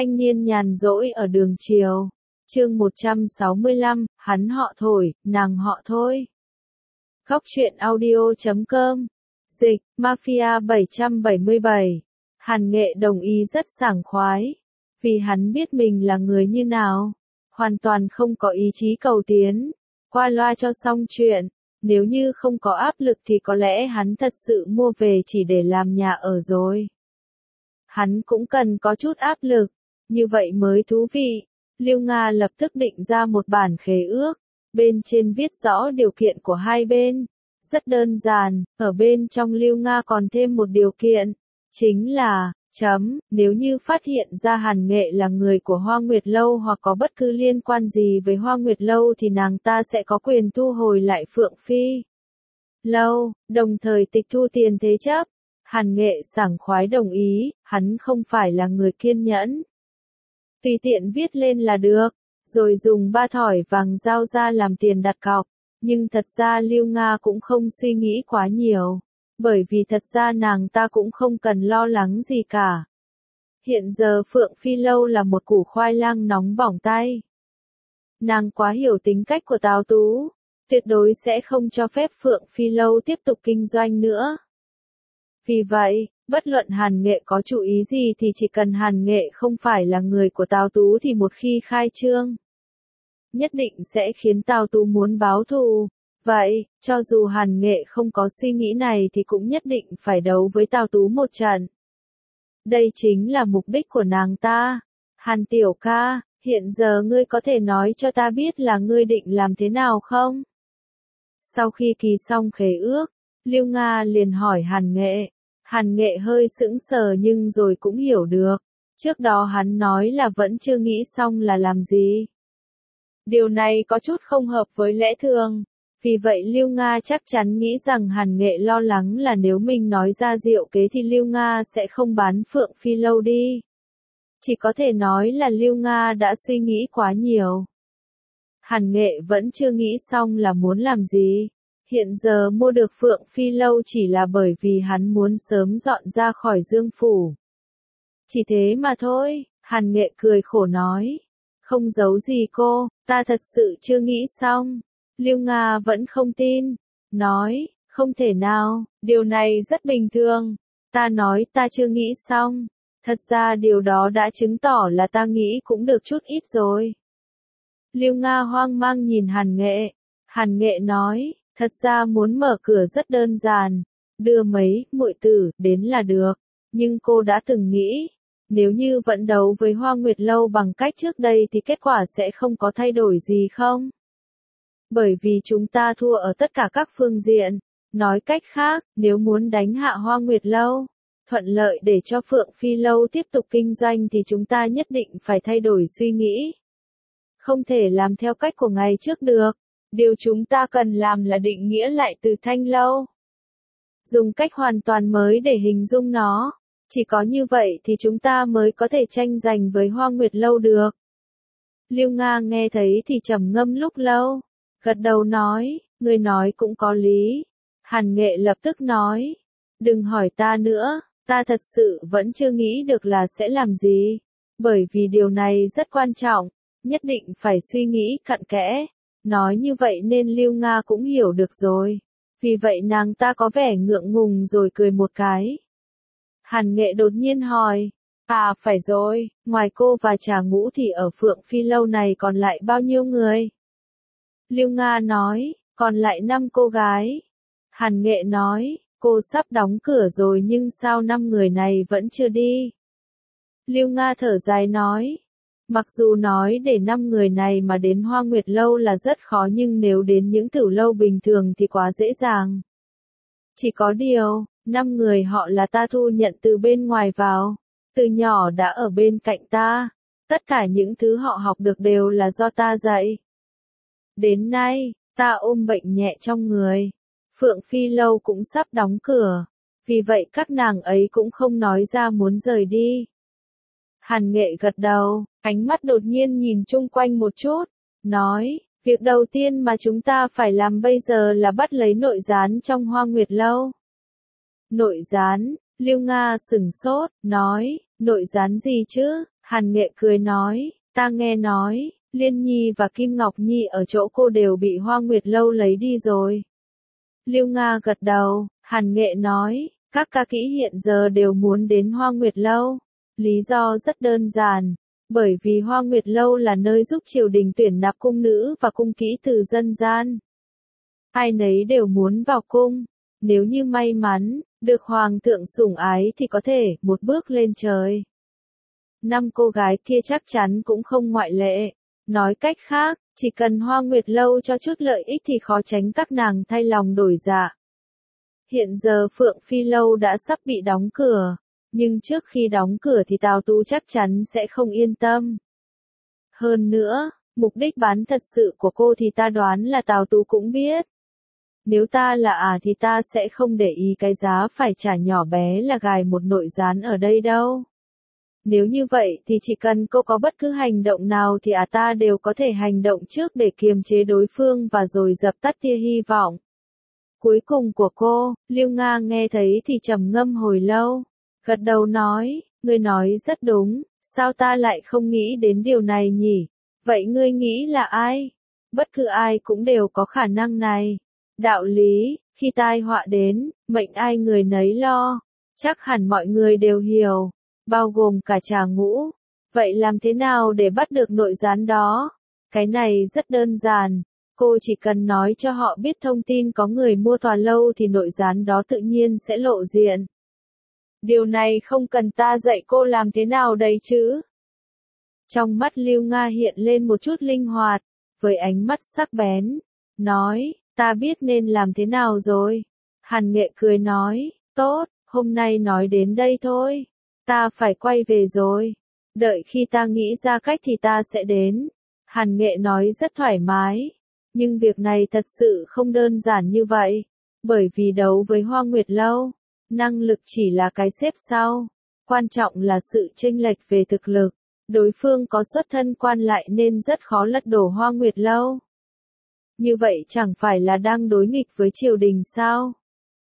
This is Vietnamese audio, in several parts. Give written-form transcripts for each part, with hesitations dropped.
Thanh niên nhàn rỗi ở đường chiều. Chương 165, hắn họ Thổi, nàng họ Thôi. Góc truyện audio.com. Dịch, Mafia 777. Hàn Nghệ đồng ý rất sảng khoái. Vì hắn biết mình là người như nào. Hoàn toàn không có ý chí cầu tiến. Qua loa cho xong chuyện. Nếu như không có áp lực thì có lẽ hắn thật sự mua về chỉ để làm nhà ở rồi. Hắn cũng cần có chút áp lực. Như vậy mới thú vị. Lưu Nga lập tức định ra một bản khế ước. Bên trên viết rõ điều kiện của hai bên. Rất đơn giản, ở bên trong Lưu Nga còn thêm một điều kiện. Chính là, nếu như phát hiện ra Hàn Nghệ là người của Hoa Nguyệt Lâu hoặc có bất cứ liên quan gì với Hoa Nguyệt Lâu thì nàng ta sẽ có quyền thu hồi lại Phượng Phi Lâu, đồng thời tịch thu tiền thế chấp. Hàn Nghệ sảng khoái đồng ý, hắn không phải là người kiên nhẫn. Tùy tiện viết lên là được, rồi dùng 3 thỏi vàng giao ra làm tiền đặt cọc. Nhưng thật ra Lưu Nga cũng không suy nghĩ quá nhiều, bởi vì thật ra nàng ta cũng không cần lo lắng gì cả. Hiện giờ Phượng Phi Lâu là một củ khoai lang nóng bỏng tay. Nàng quá hiểu tính cách của Tào Tú, tuyệt đối sẽ không cho phép Phượng Phi Lâu tiếp tục kinh doanh nữa. Vì vậy, bất luận Hàn Nghệ có chủ ý gì thì chỉ cần Hàn Nghệ không phải là người của Tào Tú thì một khi khai trương, nhất định sẽ khiến Tào Tú muốn báo thù. Vậy, cho dù Hàn Nghệ không có suy nghĩ này thì cũng nhất định phải đấu với Tào Tú một trận. Đây chính là mục đích của nàng ta. Hàn tiểu ca, hiện giờ ngươi có thể nói cho ta biết là ngươi định làm thế nào không? Sau khi ký xong khế ước, Lưu Nga liền hỏi Hàn Nghệ. Hàn Nghệ hơi sững sờ nhưng rồi cũng hiểu được. Trước đó hắn nói là vẫn chưa nghĩ xong là làm gì. Điều này có chút không hợp với lẽ thường. Vì vậy Lưu Nga chắc chắn nghĩ rằng Hàn Nghệ lo lắng là nếu mình nói ra diệu kế thì Lưu Nga sẽ không bán Phượng Phi Lâu đi. Chỉ có thể nói là Lưu Nga đã suy nghĩ quá nhiều. Hàn Nghệ vẫn chưa nghĩ xong là muốn làm gì. Hiện giờ mua được Phượng Phi Lâu chỉ là bởi vì hắn muốn sớm dọn ra khỏi Dương Phủ. Chỉ thế mà thôi, Hàn Nghệ cười khổ nói. Không giấu gì cô, ta thật sự chưa nghĩ xong. Lưu Nga vẫn không tin. Nói, không thể nào, điều này rất bình thường. Ta nói ta chưa nghĩ xong. Thật ra điều đó đã chứng tỏ là ta nghĩ cũng được chút ít rồi. Lưu Nga hoang mang nhìn Hàn Nghệ. Hàn Nghệ nói, thật ra muốn mở cửa rất đơn giản. Đưa mấy muội tử đến là được. Nhưng cô đã từng nghĩ, nếu như vẫn đấu với Hoa Nguyệt Lâu bằng cách trước đây thì kết quả sẽ không có thay đổi gì không? Bởi vì chúng ta thua ở tất cả các phương diện. Nói cách khác, nếu muốn đánh hạ Hoa Nguyệt Lâu, thuận lợi để cho Phượng Phi Lâu tiếp tục kinh doanh thì chúng ta nhất định phải thay đổi suy nghĩ. Không thể làm theo cách của ngày trước được. Điều chúng ta cần làm là định nghĩa lại từ Thanh Lâu. Dùng cách hoàn toàn mới để hình dung nó. Chỉ có như vậy thì chúng ta mới có thể tranh giành với Hoa Nguyệt Lâu được. Lưu Nga nghe thấy thì trầm ngâm lúc lâu. Gật đầu nói, người nói cũng có lý. Hàn Nghệ lập tức nói, đừng hỏi ta nữa, ta thật sự vẫn chưa nghĩ được là sẽ làm gì. Bởi vì điều này rất quan trọng, nhất định phải suy nghĩ cặn kẽ. Nói như vậy nên Lưu Nga cũng hiểu được rồi. Vì vậy nàng ta có vẻ ngượng ngùng rồi cười một cái. Hàn Nghệ đột nhiên hỏi, à phải rồi, ngoài cô và Trà Ngũ thì ở Phượng Phi Lâu này còn lại bao nhiêu người? Lưu Nga nói, còn lại 5 cô gái. Hàn Nghệ nói, cô sắp đóng cửa rồi nhưng sao 5 người này vẫn chưa đi? Lưu Nga thở dài nói, mặc dù nói để 5 người này mà đến Hoa Nguyệt Lâu là rất khó nhưng nếu đến những tiểu lâu bình thường thì quá dễ dàng. Chỉ có điều, 5 người họ là ta thu nhận từ bên ngoài vào, từ nhỏ đã ở bên cạnh ta, tất cả những thứ họ học được đều là do ta dạy. Đến nay, ta ôm bệnh nhẹ trong người. Phượng Phi Lâu cũng sắp đóng cửa. Vì vậy các nàng ấy cũng không nói ra muốn rời đi. Hàn Nghệ gật đầu, ánh mắt đột nhiên nhìn chung quanh một chút. Nói, việc đầu tiên mà chúng ta phải làm bây giờ là bắt lấy nội gián trong Hoa Nguyệt Lâu. Nội gián, Lưu Nga sửng sốt, nói, Nội gián gì chứ? Hàn Nghệ cười nói, ta nghe nói, Liên Nhi và Kim Ngọc Nhi ở chỗ cô đều bị Hoa Nguyệt Lâu lấy đi rồi. Lưu Nga gật đầu, Hàn Nghệ nói, các ca kỹ hiện giờ đều muốn đến Hoa Nguyệt Lâu. Lý do rất đơn giản, bởi vì Hoa Nguyệt Lâu là nơi giúp triều đình tuyển nạp cung nữ và cung kỹ từ dân gian. Ai nấy đều muốn vào cung, nếu như may mắn, được hoàng thượng sủng ái thì có thể một bước lên trời. 5 cô gái kia chắc chắn cũng không ngoại lệ. Nói cách khác, chỉ cần Hoa Nguyệt Lâu cho chút lợi ích thì khó tránh các nàng thay lòng đổi dạ. Hiện giờ Phượng Phi Lâu đã sắp bị đóng cửa, nhưng trước khi đóng cửa thì Tào Tú chắc chắn sẽ không yên tâm. Hơn nữa, mục đích bán thật sự của cô thì ta đoán là Tào Tú cũng biết. Nếu ta là thì ta sẽ không để ý cái giá phải trả nhỏ bé là gài một nội gián ở đây đâu. Nếu như vậy thì chỉ cần cô có bất cứ hành động nào thì ta đều có thể hành động trước để kiềm chế đối phương và rồi dập tắt tia hy vọng. Cuối cùng của cô, Lưu Nga nghe thấy thì trầm ngâm hồi lâu, gật đầu nói, ngươi nói rất đúng, sao ta lại không nghĩ đến điều này nhỉ? Vậy ngươi nghĩ là ai? Bất cứ ai cũng đều có khả năng này. Đạo lý, khi tai họa đến, mệnh ai người nấy lo, chắc hẳn mọi người đều hiểu, bao gồm cả Trà Ngũ. Vậy làm thế nào để bắt được nội gián đó? Cái này rất đơn giản, cô chỉ cần nói cho họ biết thông tin có người mua tòa lâu thì nội gián đó tự nhiên sẽ lộ diện. Điều này không cần ta dạy cô làm thế nào đấy chứ? Trong mắt Lưu Nga hiện lên một chút linh hoạt, với ánh mắt sắc bén, nói, ta biết nên làm thế nào rồi. Hàn Nghệ cười nói, tốt, hôm nay nói đến đây thôi. Ta phải quay về rồi. Đợi khi ta nghĩ ra cách thì ta sẽ đến. Hàn Nghệ nói rất thoải mái. Nhưng việc này thật sự không đơn giản như vậy. Bởi vì đấu với Hoa Nguyệt Lâu, năng lực chỉ là cái xếp sau. Quan trọng là sự chênh lệch về thực lực. Đối phương có xuất thân quan lại nên rất khó lật đổ Hoa Nguyệt Lâu. Như vậy chẳng phải là đang đối nghịch với triều đình sao?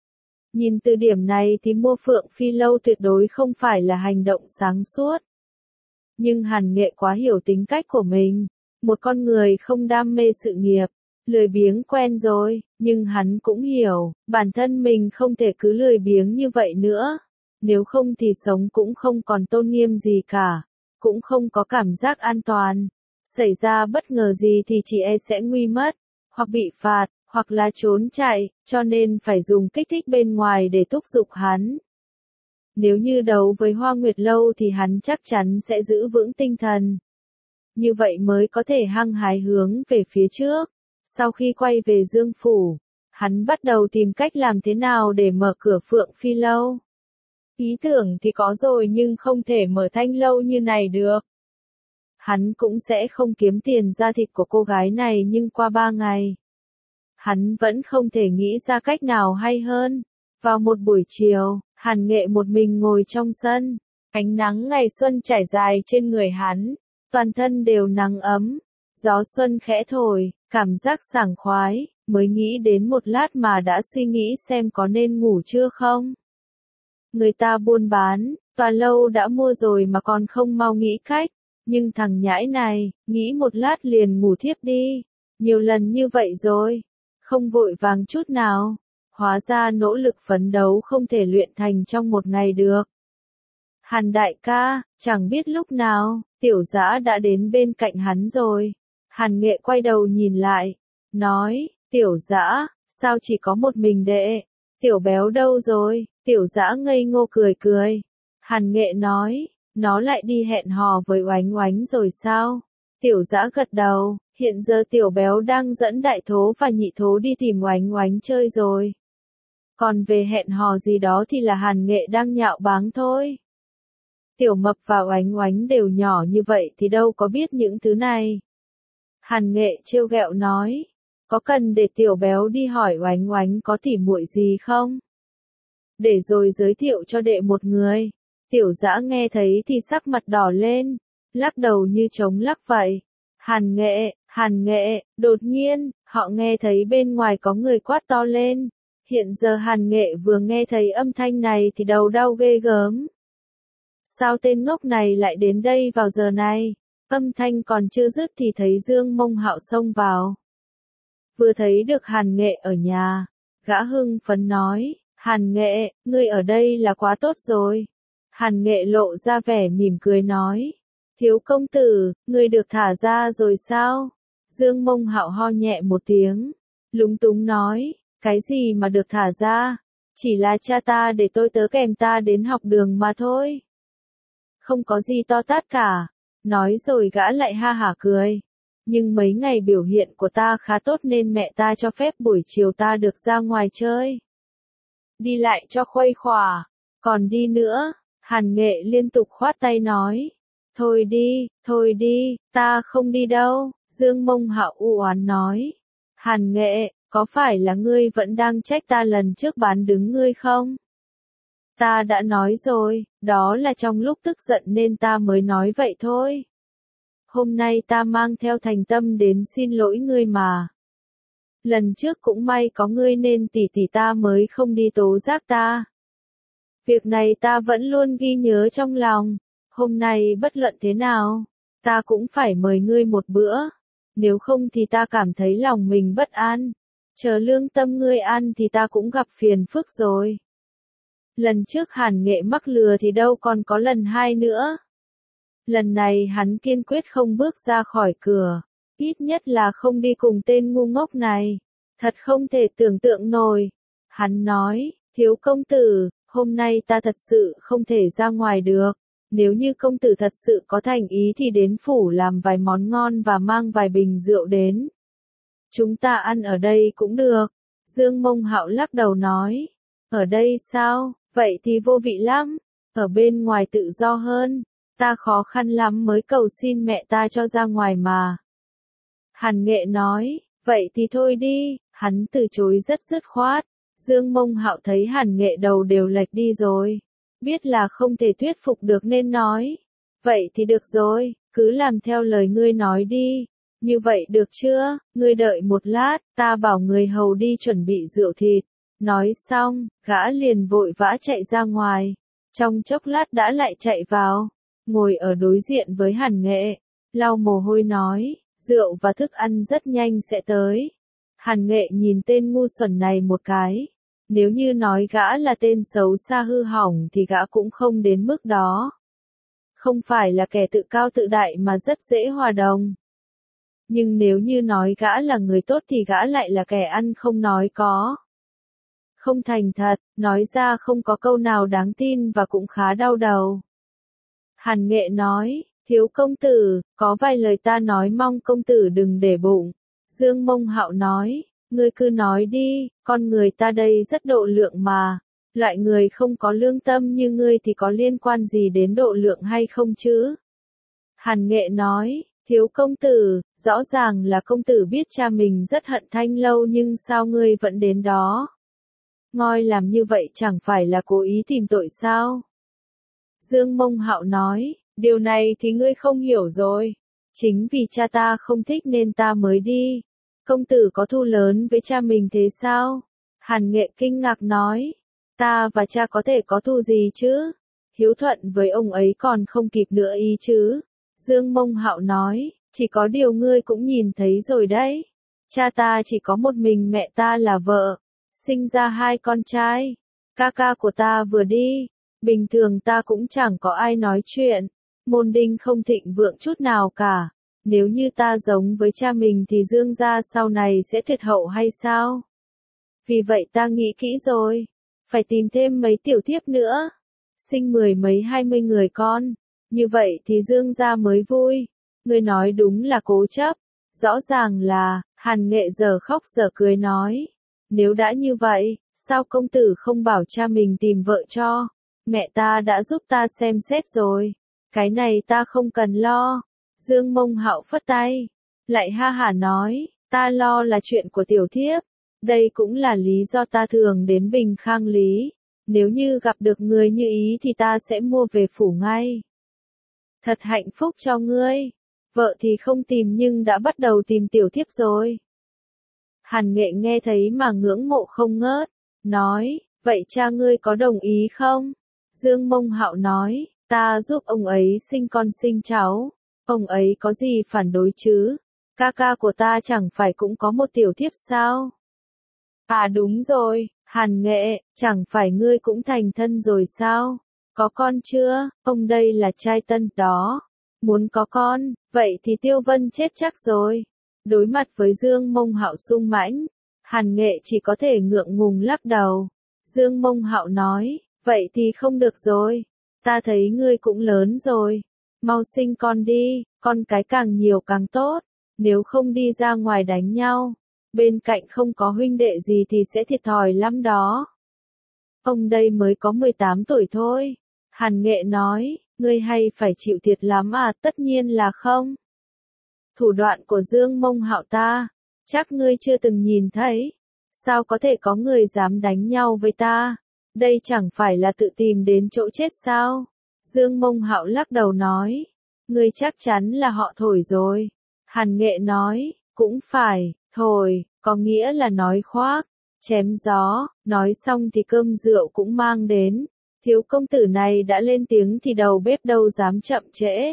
Nhìn từ điểm này thì mua Phượng Phi Lâu tuyệt đối không phải là hành động sáng suốt. Nhưng Hàn Nghệ quá hiểu tính cách của mình. Một con người không đam mê sự nghiệp, lười biếng quen rồi, nhưng hắn cũng hiểu, bản thân mình không thể cứ lười biếng như vậy nữa. Nếu không thì sống cũng không còn tôn nghiêm gì cả, cũng không có cảm giác an toàn. Xảy ra bất ngờ gì thì chỉ sẽ nguy mất, hoặc bị phạt, hoặc là trốn chạy, cho nên phải dùng kích thích bên ngoài để thúc giục hắn. Nếu như đấu với Hoa Nguyệt Lâu thì hắn chắc chắn sẽ giữ vững tinh thần. Như vậy mới có thể hăng hái hướng về phía trước. Sau khi quay về Dương Phủ, hắn bắt đầu tìm cách làm thế nào để mở cửa Phượng Phi Lâu. Ý tưởng thì có rồi nhưng không thể mở Thanh Lâu như này được. Hắn cũng sẽ không kiếm tiền ra thịt của cô gái này nhưng qua 3 ngày. Hắn vẫn không thể nghĩ ra cách nào hay hơn. Vào một buổi chiều, Hàn Nghệ một mình ngồi trong sân. Ánh nắng ngày xuân trải dài trên người hắn. Toàn thân đều nắng ấm. Gió xuân khẽ thổi, cảm giác sảng khoái. Mới nghĩ đến một lát mà đã suy nghĩ xem có nên ngủ chưa không. Người ta buôn bán, tòa lâu đã mua rồi mà còn không mau nghĩ cách. Nhưng thằng nhãi này, nghĩ một lát liền ngủ thiếp đi. Nhiều lần như vậy rồi. Không vội vàng chút nào. Hóa ra nỗ lực phấn đấu không thể luyện thành trong một ngày được. Hàn đại ca, chẳng biết lúc nào, Tiểu Dã đã đến bên cạnh hắn rồi. Hàn Nghệ quay đầu nhìn lại, nói, Tiểu Dã, sao chỉ có một mình đệ? Tiểu Béo đâu rồi? Tiểu Dã ngây ngô cười cười. Hàn Nghệ nói, nó lại đi hẹn hò với Oánh Oánh rồi sao? Tiểu Dã gật đầu, hiện giờ Tiểu Béo đang dẫn Đại Thố và Nhị Thố đi tìm Oánh Oánh chơi rồi. Còn về hẹn hò gì đó thì là Hàn Nghệ đang nhạo báng thôi. Tiểu Mập và Oánh Oánh đều nhỏ như vậy thì đâu có biết những thứ này. Hàn Nghệ trêu ghẹo nói, có cần để Tiểu Béo đi hỏi Oánh Oánh có tỉ muội gì không? Để rồi giới thiệu cho đệ một người. Tiểu Dã nghe thấy thì sắc mặt đỏ lên, lắc đầu như trống lắc vậy. Hàn Nghệ, đột nhiên, họ nghe thấy bên ngoài có người quát to lên. Hiện giờ Hàn Nghệ vừa nghe thấy âm thanh này thì đầu đau ghê gớm. Sao tên ngốc này lại đến đây vào giờ này? Âm thanh còn chưa dứt thì thấy Dương Mông Hạo xông vào. Vừa thấy được Hàn Nghệ ở nhà, gã hưng phấn nói, Hàn Nghệ, ngươi ở đây là quá tốt rồi. Hàn Nghệ lộ ra vẻ mỉm cười nói, thiếu công tử, ngươi được thả ra rồi sao? Dương Mông Hạo ho nhẹ một tiếng, lúng túng nói, cái gì mà được thả ra? Chỉ là cha ta để tôi tớ kèm ta đến học đường mà thôi. Không có gì to tát cả. Nói rồi gã lại ha hả cười. Nhưng mấy ngày biểu hiện của ta khá tốt nên mẹ ta cho phép buổi chiều ta được ra ngoài chơi. Đi lại cho khuây khỏa. Còn đi nữa, Hàn Nghệ liên tục khoát tay nói. Thôi đi, ta không đi đâu. Dương Mông Hạo u oán nói. Hàn Nghệ, có phải là ngươi vẫn đang trách ta lần trước bán đứng ngươi không? Ta đã nói rồi, đó là trong lúc tức giận nên ta mới nói vậy thôi. Hôm nay ta mang theo thành tâm đến xin lỗi ngươi mà. Lần trước cũng may có ngươi nên tỷ tỷ ta mới không đi tố giác ta. Việc này ta vẫn luôn ghi nhớ trong lòng. Hôm nay bất luận thế nào, ta cũng phải mời ngươi một bữa. Nếu không thì ta cảm thấy lòng mình bất an. Chờ lương tâm ngươi ăn thì ta cũng gặp phiền phức rồi. Lần trước Hàn Nghệ mắc lừa thì đâu còn có lần hai nữa. Lần này hắn kiên quyết không bước ra khỏi cửa, ít nhất là không đi cùng tên ngu ngốc này. Thật không thể tưởng tượng nổi. Hắn nói, thiếu công tử, hôm nay ta thật sự không thể ra ngoài được. Nếu như công tử thật sự có thành ý thì đến phủ làm vài món ngon và mang vài bình rượu đến. Chúng ta ăn ở đây cũng được. Dương Mông Hạo lắc đầu nói, ở đây sao? Vậy thì vô vị lắm, ở bên ngoài tự do hơn, ta khó khăn lắm mới cầu xin mẹ ta cho ra ngoài mà. Hàn Nghệ nói, vậy thì thôi đi, hắn từ chối rất dứt khoát. Dương Mông Hạo thấy Hàn Nghệ đầu đều lệch đi rồi, biết là không thể thuyết phục được nên nói, vậy thì được rồi, cứ làm theo lời ngươi nói đi. Như vậy được chưa, ngươi đợi một lát, ta bảo người hầu đi chuẩn bị rượu thịt. Nói xong, gã liền vội vã chạy ra ngoài. Trong chốc lát đã lại chạy vào, ngồi ở đối diện với Hàn Nghệ, lau mồ hôi nói, rượu và thức ăn rất nhanh sẽ tới. Hàn Nghệ nhìn tên ngu xuẩn này một cái. Nếu như nói gã là tên xấu xa hư hỏng thì gã cũng không đến mức đó. Không phải là kẻ tự cao tự đại mà rất dễ hòa đồng. Nhưng nếu như nói gã là người tốt thì gã lại là kẻ ăn không nói có. Không thành thật, nói ra không có câu nào đáng tin và cũng khá đau đầu. Hàn Nghệ nói, thiếu công tử, có vài lời ta nói mong công tử đừng để bụng. Dương Mông Hạo nói, ngươi cứ nói đi, con người ta đây rất độ lượng mà. Loại người không có lương tâm như ngươi thì có liên quan gì đến độ lượng hay không chứ? Hàn Nghệ nói, thiếu công tử, rõ ràng là công tử biết cha mình rất hận Thanh Lâu nhưng sao ngươi vẫn đến đó? Ngoi làm như vậy chẳng phải là cố ý tìm tội sao? Dương Mông Hạo nói, điều này thì ngươi không hiểu rồi. Chính vì cha ta không thích nên ta mới đi. Công tử có thù lớn với cha mình thế sao? Hàn Nghệ kinh ngạc nói, ta và cha có thể có thù gì chứ? Hiếu thuận với ông ấy còn không kịp nữa ý chứ? Dương Mông Hạo nói, chỉ có điều ngươi cũng nhìn thấy rồi đấy. Cha ta chỉ có một mình mẹ ta là vợ. Sinh ra hai con trai. Ca ca của ta vừa đi. Bình thường ta cũng chẳng có ai nói chuyện. Môn đinh không thịnh vượng chút nào cả. Nếu như ta giống với cha mình thì Dương gia sau này sẽ tuyệt hậu hay sao? Vì vậy ta nghĩ kỹ rồi. Phải tìm thêm mấy tiểu thiếp nữa. Sinh 10 mấy 20 người con. Như vậy thì Dương gia mới vui. Ngươi nói đúng là cố chấp. Rõ ràng là, Hàn Nghệ giờ khóc giờ cười nói. Nếu đã như vậy, sao công tử không bảo cha mình tìm vợ cho? Mẹ ta đã giúp ta xem xét rồi. Cái này ta không cần lo. Dương Mông Hạo phất tay. Lại ha hả nói, ta lo là chuyện của tiểu thiếp. Đây cũng là lý do ta thường đến Bình Khang Lý. Nếu như gặp được người như ý thì ta sẽ mua về phủ ngay. Thật hạnh phúc cho ngươi. Vợ thì không tìm nhưng đã bắt đầu tìm tiểu thiếp rồi. Hàn Nghệ nghe thấy mà ngưỡng mộ không ngớt. Nói, vậy cha ngươi có đồng ý không? Dương Mông Hạo nói, ta giúp ông ấy sinh con sinh cháu, ông ấy có gì phản đối chứ? Ca ca của ta chẳng phải cũng có một tiểu thiếp sao? À đúng rồi, Hàn Nghệ, chẳng phải ngươi cũng thành thân rồi sao? Có con chưa? Ông đây là trai tân đó. Muốn có con, vậy thì Tiêu Vân chết chắc rồi. Đối mặt với Dương Mông Hạo sung mãnh, Hàn Nghệ chỉ có thể ngượng ngùng lắc đầu. Dương Mông Hạo nói, vậy thì không được rồi. Ta thấy ngươi cũng lớn rồi. Mau sinh con đi, con cái càng nhiều càng tốt. Nếu không đi ra ngoài đánh nhau, bên cạnh không có huynh đệ gì thì sẽ thiệt thòi lắm đó. Ông đây mới có 18 tuổi thôi. Hàn Nghệ nói, ngươi hay phải chịu thiệt lắm à? Tất nhiên là không. Thủ đoạn của Dương Mông Hạo ta, chắc ngươi chưa từng nhìn thấy. Sao có thể có người dám đánh nhau với ta? Đây chẳng phải là tự tìm đến chỗ chết sao? Dương Mông Hạo lắc đầu nói, ngươi chắc chắn là họ thổi rồi. Hàn Nghệ nói, cũng phải, thổi, có nghĩa là nói khoác, chém gió. Nói xong thì cơm rượu cũng mang đến. Thiếu công tử này đã lên tiếng thì đầu bếp đâu dám chậm trễ.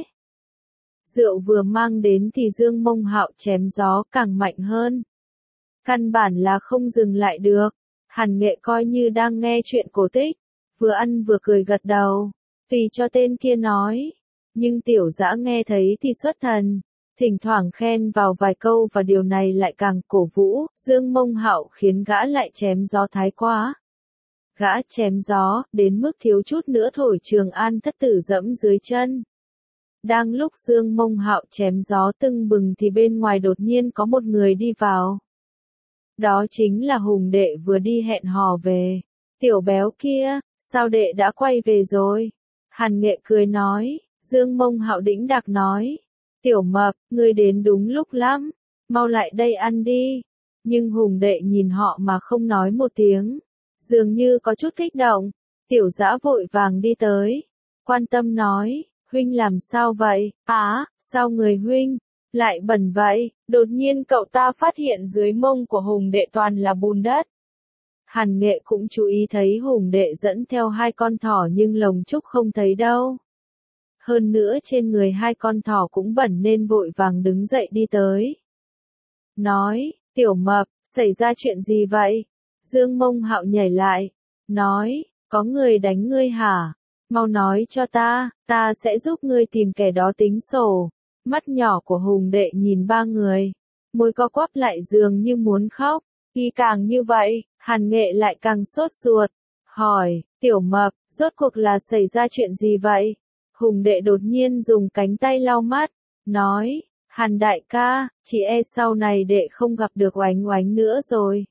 Rượu vừa mang đến thì Dương Mông Hạo chém gió càng mạnh hơn. Căn bản là không dừng lại được. Hàn Nghệ coi như đang nghe chuyện cổ tích, vừa ăn vừa cười gật đầu, tùy cho tên kia nói. Nhưng Tiểu Dã nghe thấy thì xuất thần, thỉnh thoảng khen vào vài câu và điều này lại càng cổ vũ. Dương Mông Hạo khiến gã lại chém gió thái quá. Gã chém gió, đến mức thiếu chút nữa thổi Trường An thất tử dẫm dưới chân. Đang lúc Dương Mông Hạo chém gió tưng bừng thì bên ngoài đột nhiên có một người đi vào. Đó chính là Hùng đệ vừa đi hẹn hò về. Tiểu béo kia, sao đệ đã quay về rồi? Hàn Nghệ cười nói. Dương Mông Hạo đĩnh đạc nói. Tiểu mập, ngươi đến đúng lúc lắm. Mau lại đây ăn đi. Nhưng Hùng đệ nhìn họ mà không nói một tiếng. Dường như có chút kích động. Tiểu Dã vội vàng đi tới. Quan tâm nói. Huynh làm sao vậy? Á, sao người huynh lại bẩn vậy? Đột nhiên cậu ta phát hiện dưới mông của Hùng đệ toàn là bùn đất. Hàn Nghệ cũng chú ý thấy Hùng đệ dẫn theo hai con thỏ nhưng lồng trúc không thấy đâu. Hơn nữa trên người hai con thỏ cũng bẩn nên vội vàng đứng dậy đi tới. Nói, Tiểu mập, xảy ra chuyện gì vậy? Dương Mông Hạo nhảy lại. Nói, có người đánh ngươi hả? Mau nói cho ta sẽ giúp ngươi tìm kẻ đó tính sổ. Mắt nhỏ của Hùng đệ nhìn ba người. Môi co quắp lại dường như muốn khóc. Khi càng như vậy, Hàn Nghệ lại càng sốt ruột. Hỏi, Tiểu mập, rốt cuộc là xảy ra chuyện gì vậy? Hùng đệ đột nhiên dùng cánh tay lau mắt. Nói, Hàn đại ca, chỉ e sau này đệ không gặp được Oánh Oánh nữa rồi.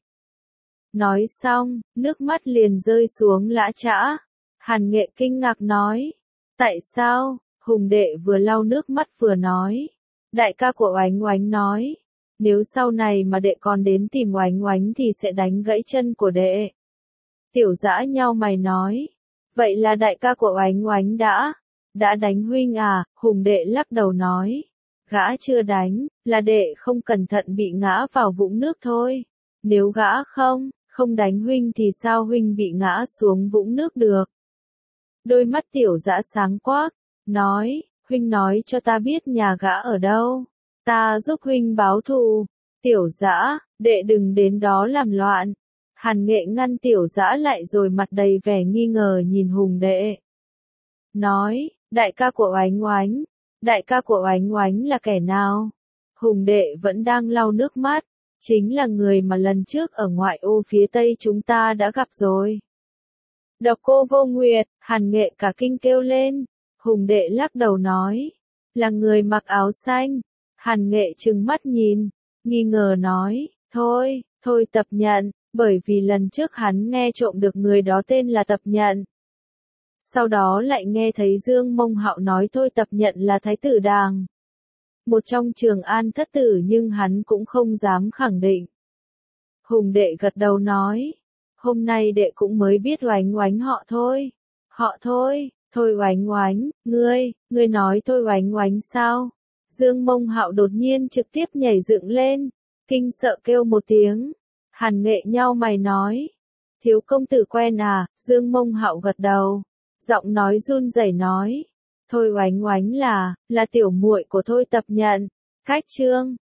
Nói xong, nước mắt liền rơi xuống lã chã. Hàn Nghệ kinh ngạc nói. Tại sao? Hùng đệ vừa lau nước mắt vừa nói. Đại ca của Oánh Oánh nói. Nếu sau này mà đệ còn đến tìm Oánh Oánh thì sẽ đánh gãy chân của đệ. Tiểu Dã nhau mày nói. Vậy là đại ca của Oánh Oánh đã đánh huynh à? Hùng đệ lắc đầu nói. Gã chưa đánh, là đệ không cẩn thận bị ngã vào vũng nước thôi. Nếu gã không đánh huynh thì sao huynh bị ngã xuống vũng nước được? Đôi mắt Tiểu Dã sáng quắc, nói, huynh nói cho ta biết nhà gã ở đâu, ta giúp huynh báo thù. Tiểu Dã, đệ đừng đến đó làm loạn. Hàn Nghệ ngăn Tiểu Dã lại rồi mặt đầy vẻ nghi ngờ nhìn Hùng đệ. Nói, đại ca của Oánh Oánh, đại ca của Oánh Oánh là kẻ nào? Hùng đệ vẫn đang lau nước mắt, chính là người mà lần trước ở ngoại ô phía tây chúng ta đã gặp rồi. Độc Cô Vô Nguyệt, Hàn Nghệ cả kinh kêu lên. Hùng đệ lắc đầu nói, là người mặc áo xanh. Hàn Nghệ trừng mắt nhìn, nghi ngờ nói, thôi Tập Nhận, bởi vì lần trước hắn nghe trộm được người đó tên là Tập Nhận. Sau đó lại nghe thấy Dương Mông Hạo nói thôi Tập Nhận là Thái tử Đàng. Một trong Trường An thất tử nhưng hắn cũng không dám khẳng định. Hùng đệ gật đầu nói, hôm nay đệ cũng mới biết Oánh Oánh họ thôi. Họ thôi Oánh Oánh, ngươi nói thôi Oánh Oánh sao? Dương Mông Hạo đột nhiên trực tiếp nhảy dựng lên, kinh sợ kêu một tiếng. Hàn Nghệ nhau mày nói, thiếu công tử quen à? Dương Mông Hạo gật đầu, giọng nói run rẩy nói, Thôi Oánh Oánh là tiểu muội của Thôi Tập Nhận. Khách trương.